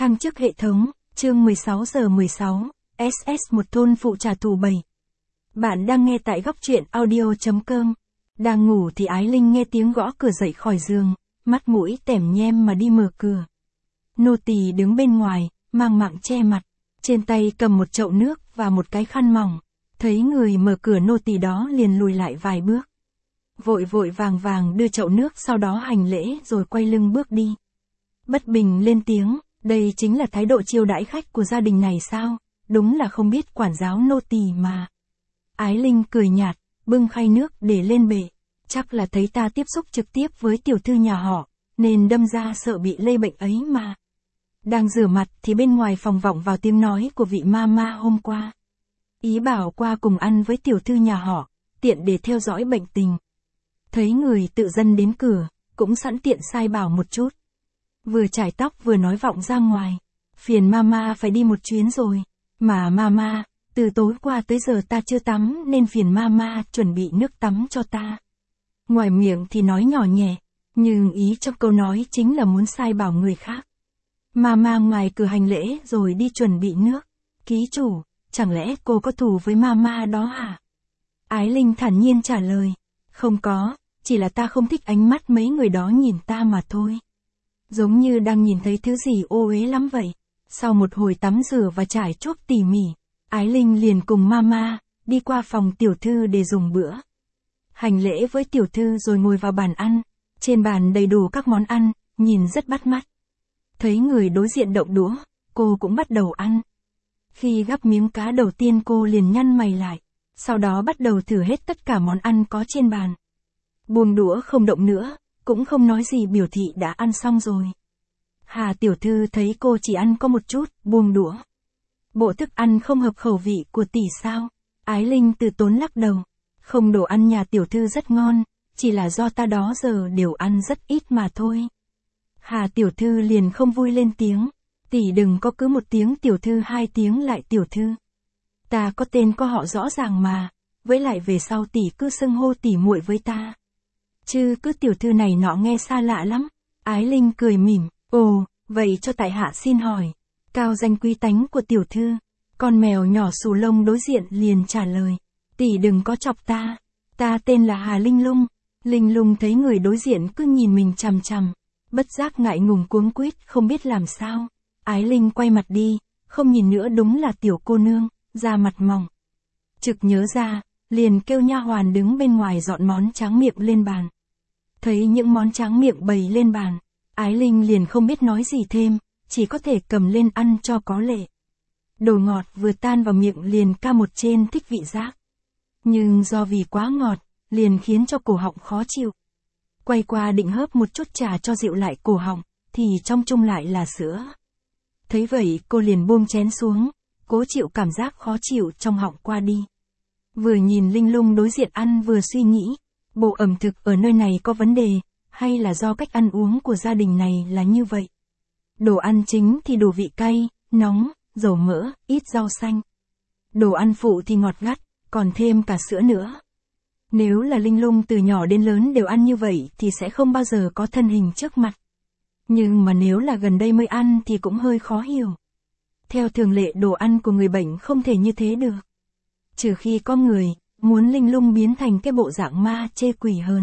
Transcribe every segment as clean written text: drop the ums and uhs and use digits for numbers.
Thăng chức hệ thống, chương 16 giờ 16, SS một thôn phụ trả thù 7. Bạn đang nghe tại góc truyện audio.com. Đang ngủ thì Ái Linh nghe tiếng gõ cửa dậy khỏi giường, mắt mũi tẻm nhem mà đi mở cửa. Nô tỳ đứng bên ngoài, mang mạng che mặt, trên tay cầm một chậu nước và một cái khăn mỏng. Thấy người mở cửa nô tỳ đó liền lùi lại vài bước. Vội vội vàng vàng đưa chậu nước sau đó hành lễ rồi quay lưng bước đi. Bất bình lên tiếng, đây chính là thái độ chiêu đãi khách của gia đình này sao, đúng là không biết quản giáo nô tỳ mà. Ái Linh cười nhạt, bưng khay nước để lên bệ, chắc là thấy ta tiếp xúc trực tiếp với tiểu thư nhà họ, nên đâm ra sợ bị lây bệnh ấy mà. Đang rửa mặt thì bên ngoài phòng vọng vào tiếng nói của vị mama hôm qua. Ý bảo qua cùng ăn với tiểu thư nhà họ, tiện để theo dõi bệnh tình. Thấy người tự dân đến cửa, cũng sẵn tiện sai bảo một chút. Vừa chải tóc vừa nói vọng ra ngoài. Phiền mama phải đi một chuyến rồi. Mà mama, từ tối qua tới giờ ta chưa tắm nên phiền mama chuẩn bị nước tắm cho ta. Ngoài miệng thì nói nhỏ nhẹ, nhưng ý trong câu nói chính là muốn sai bảo người khác. Mama ngoài cửa hành lễ rồi đi chuẩn bị nước. Ký chủ, chẳng lẽ cô có thù với mama đó hả? Ái Linh thản nhiên trả lời. Không có, chỉ là ta không thích ánh mắt mấy người đó nhìn ta mà thôi. Giống như đang nhìn thấy thứ gì ô uế lắm vậy. Sau một hồi tắm rửa và trải chuốt tỉ mỉ, Ái Linh liền cùng mama đi qua phòng tiểu thư để dùng bữa. Hành lễ với tiểu thư rồi ngồi vào bàn ăn. Trên bàn đầy đủ các món ăn, nhìn rất bắt mắt. Thấy người đối diện động đũa, cô cũng bắt đầu ăn. Khi gắp miếng cá đầu tiên cô liền nhăn mày lại, sau đó bắt đầu thử hết tất cả món ăn có trên bàn. Buông đũa không động nữa, cũng không nói gì biểu thị đã ăn xong rồi. Hà tiểu thư thấy cô chỉ ăn có một chút, buông đũa. Bộ thức ăn không hợp khẩu vị của tỷ sao? Ái Linh từ tốn lắc đầu. Không, đồ ăn nhà tiểu thư rất ngon, chỉ là do ta đó giờ đều ăn rất ít mà thôi. Hà tiểu thư liền không vui lên tiếng. Tỷ đừng có cứ một tiếng tiểu thư hai tiếng lại tiểu thư. Ta có tên có họ rõ ràng mà, với lại về sau tỷ cứ xưng hô tỷ muội với ta. Chứ cứ tiểu thư này nọ nghe xa lạ lắm. Ái Linh cười mỉm, ồ, vậy cho tại hạ xin hỏi. Cao danh quý tánh của tiểu thư. Con mèo nhỏ xù lông đối diện liền trả lời. Tỷ đừng có chọc ta. Ta tên là Hà Linh Lung. Linh Lung thấy người đối diện cứ nhìn mình chằm chằm. Bất giác ngại ngùng cuống quýt không biết làm sao. Ái Linh quay mặt đi, không nhìn nữa đúng là tiểu cô nương, da mặt mỏng. Trực nhớ ra, liền kêu nha hoàn đứng bên ngoài dọn món tráng miệng lên bàn. Thấy những món tráng miệng bày lên bàn, Ái Linh liền không biết nói gì thêm, chỉ có thể cầm lên ăn cho có lệ. Đồ ngọt vừa tan vào miệng liền ca một trên thích vị giác. Nhưng do vì quá ngọt, liền khiến cho cổ họng khó chịu. Quay qua định hớp một chút trà cho dịu lại cổ họng, thì trong chung lại là sữa. Thấy vậy cô liền buông chén xuống, cố chịu cảm giác khó chịu trong họng qua đi. Vừa nhìn Linh Lung đối diện ăn vừa suy nghĩ, bộ ẩm thực ở nơi này có vấn đề, hay là do cách ăn uống của gia đình này là như vậy. Đồ ăn chính thì đủ vị cay, nóng, dầu mỡ, ít rau xanh. Đồ ăn phụ thì ngọt gắt, còn thêm cả sữa nữa. Nếu là Linh Lung từ nhỏ đến lớn đều ăn như vậy thì sẽ không bao giờ có thân hình trước mặt. Nhưng mà nếu là gần đây mới ăn thì cũng hơi khó hiểu. Theo thường lệ đồ ăn của người bệnh không thể như thế được. Trừ khi có người muốn Linh Lung biến thành cái bộ dạng ma chê quỷ hơn.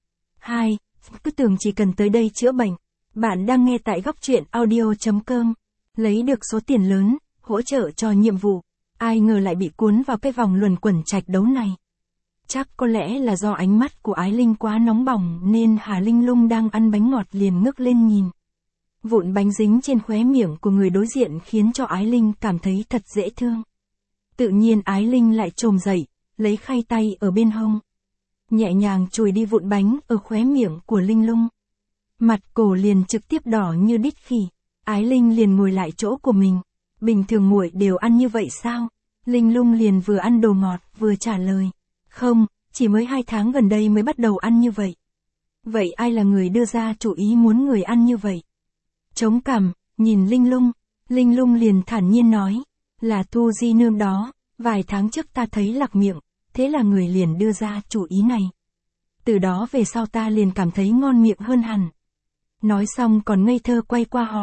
2. Cứ tưởng chỉ cần tới đây chữa bệnh. Bạn đang nghe tại góc truyện audio.com. Lấy được số tiền lớn, hỗ trợ cho nhiệm vụ. Ai ngờ lại bị cuốn vào cái vòng luẩn quẩn trạch đấu này. Chắc có lẽ là do ánh mắt của Ái Linh quá nóng bỏng nên Hà Linh Lung đang ăn bánh ngọt liền ngước lên nhìn. Vụn bánh dính trên khóe miệng của người đối diện khiến cho Ái Linh cảm thấy thật dễ thương. Tự nhiên Ái Linh lại chồm dậy, lấy khay tay ở bên hông. Nhẹ nhàng chùi đi vụn bánh ở khóe miệng của Linh Lung. Mặt cổ liền trực tiếp đỏ như đít khỉ. Ái Linh liền ngồi lại chỗ của mình. Bình thường muội đều ăn như vậy sao? Linh Lung liền vừa ăn đồ ngọt vừa trả lời. Không, chỉ mới 2 tháng gần đây mới bắt đầu ăn như vậy. Vậy ai là người đưa ra chủ ý muốn người ăn như vậy? Chống cằm, nhìn Linh Lung liền thản nhiên nói. Là Thu Di nương đó, vài tháng trước ta thấy lạc miệng, thế là người liền đưa ra chủ ý này. Từ đó về sau ta liền cảm thấy ngon miệng hơn hẳn. Nói xong còn ngây thơ quay qua hỏi.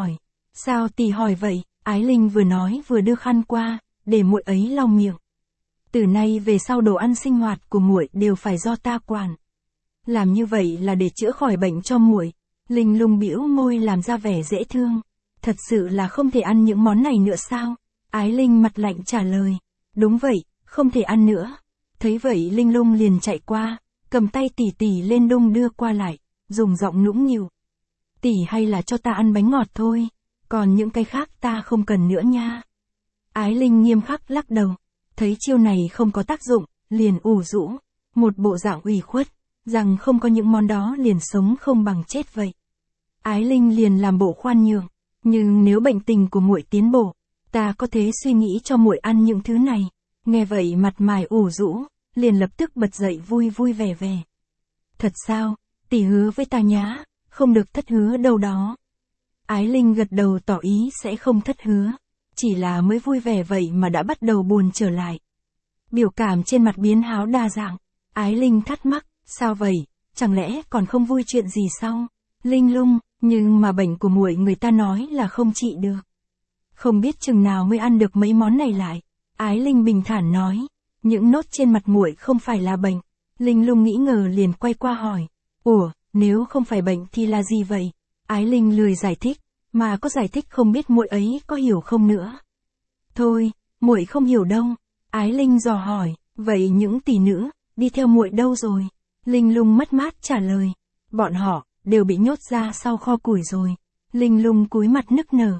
Sao tỷ hỏi vậy? Ái Linh vừa nói vừa đưa khăn qua, để muội ấy lau miệng. Từ nay về sau đồ ăn sinh hoạt của muội đều phải do ta quản. Làm như vậy là để chữa khỏi bệnh cho muội. Linh Lung bĩu môi làm ra vẻ dễ thương. Thật sự là không thể ăn những món này nữa sao? Ái Linh mặt lạnh trả lời. Đúng vậy, không thể ăn nữa. Thấy vậy Linh Lung liền chạy qua, cầm tay tỷ tỷ lên đung đưa qua lại, dùng giọng nũng nịu. Tỷ hay là cho ta ăn bánh ngọt thôi, còn những cái khác ta không cần nữa nha. Ái Linh nghiêm khắc lắc đầu, thấy chiêu này không có tác dụng, liền ủ rũ, một bộ dạng ủy khuất, rằng không có những món đó liền sống không bằng chết vậy. Ái Linh liền làm bộ khoan nhượng, nhưng nếu bệnh tình của muội tiến bộ, ta có thể suy nghĩ cho muội ăn những thứ này. Nghe vậy mặt mày ủ rũ, liền lập tức bật dậy vui vui vẻ vẻ. Thật sao, tỷ hứa với ta nhá, không được thất hứa đâu đó. Ái Linh gật đầu tỏ ý sẽ không thất hứa, chỉ là mới vui vẻ vậy mà đã bắt đầu buồn trở lại. Biểu cảm trên mặt biến háo đa dạng, Ái Linh thắc mắc, sao vậy, chẳng lẽ còn không vui chuyện gì sao? Linh Lung, nhưng mà bệnh của muội người ta nói là không trị được. Không biết chừng nào mới ăn được mấy món này lại. Ái Linh bình thản nói, những nốt trên mặt muội không phải là bệnh. Linh Lung nghĩ ngờ liền quay qua hỏi, ủa, nếu không phải bệnh thì là gì vậy? Ái Linh lười giải thích, mà có giải thích không biết muội ấy có hiểu không nữa. Thôi, muội không hiểu đâu. Ái Linh dò hỏi, vậy những tỷ nữ đi theo muội đâu rồi? Linh Lung mất mát trả lời, bọn họ đều bị nhốt ra sau kho củi rồi. Linh Lung cúi mặt nức nở,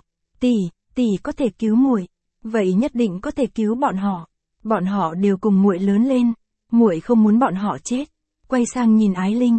tỷ có thể cứu muội, vậy nhất định có thể cứu bọn họ. Bọn họ đều cùng muội lớn lên, muội không muốn bọn họ chết. Quay sang nhìn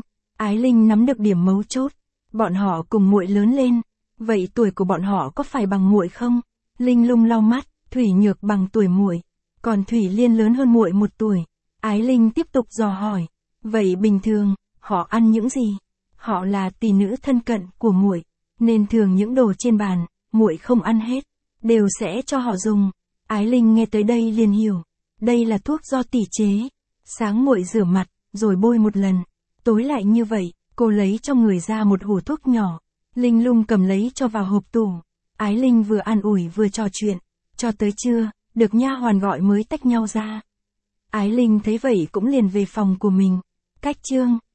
Ái Linh nắm được điểm mấu chốt, bọn họ cùng muội lớn lên, vậy tuổi của bọn họ có phải bằng muội không? Linh Lung lau mắt, Thủy Nhược bằng tuổi muội, còn Thủy Liên lớn hơn muội 1 tuổi. Ái Linh tiếp tục dò hỏi, vậy bình thường họ ăn những gì? Họ là tỷ nữ thân cận của muội, nên thường những đồ trên bàn muội không ăn hết, đều sẽ cho họ dùng. Ái Linh nghe tới đây liền hiểu, đây là thuốc do tỷ chế. Sáng muội rửa mặt, rồi bôi một lần, tối lại như vậy. Cô lấy trong người ra một hũ thuốc nhỏ, Linh Lung cầm lấy cho vào hộp tủ. Ái Linh vừa an ủi vừa trò chuyện, cho tới trưa, được nha hoàn gọi mới tách nhau ra. Ái Linh thấy vậy cũng liền về phòng của mình. Cách chương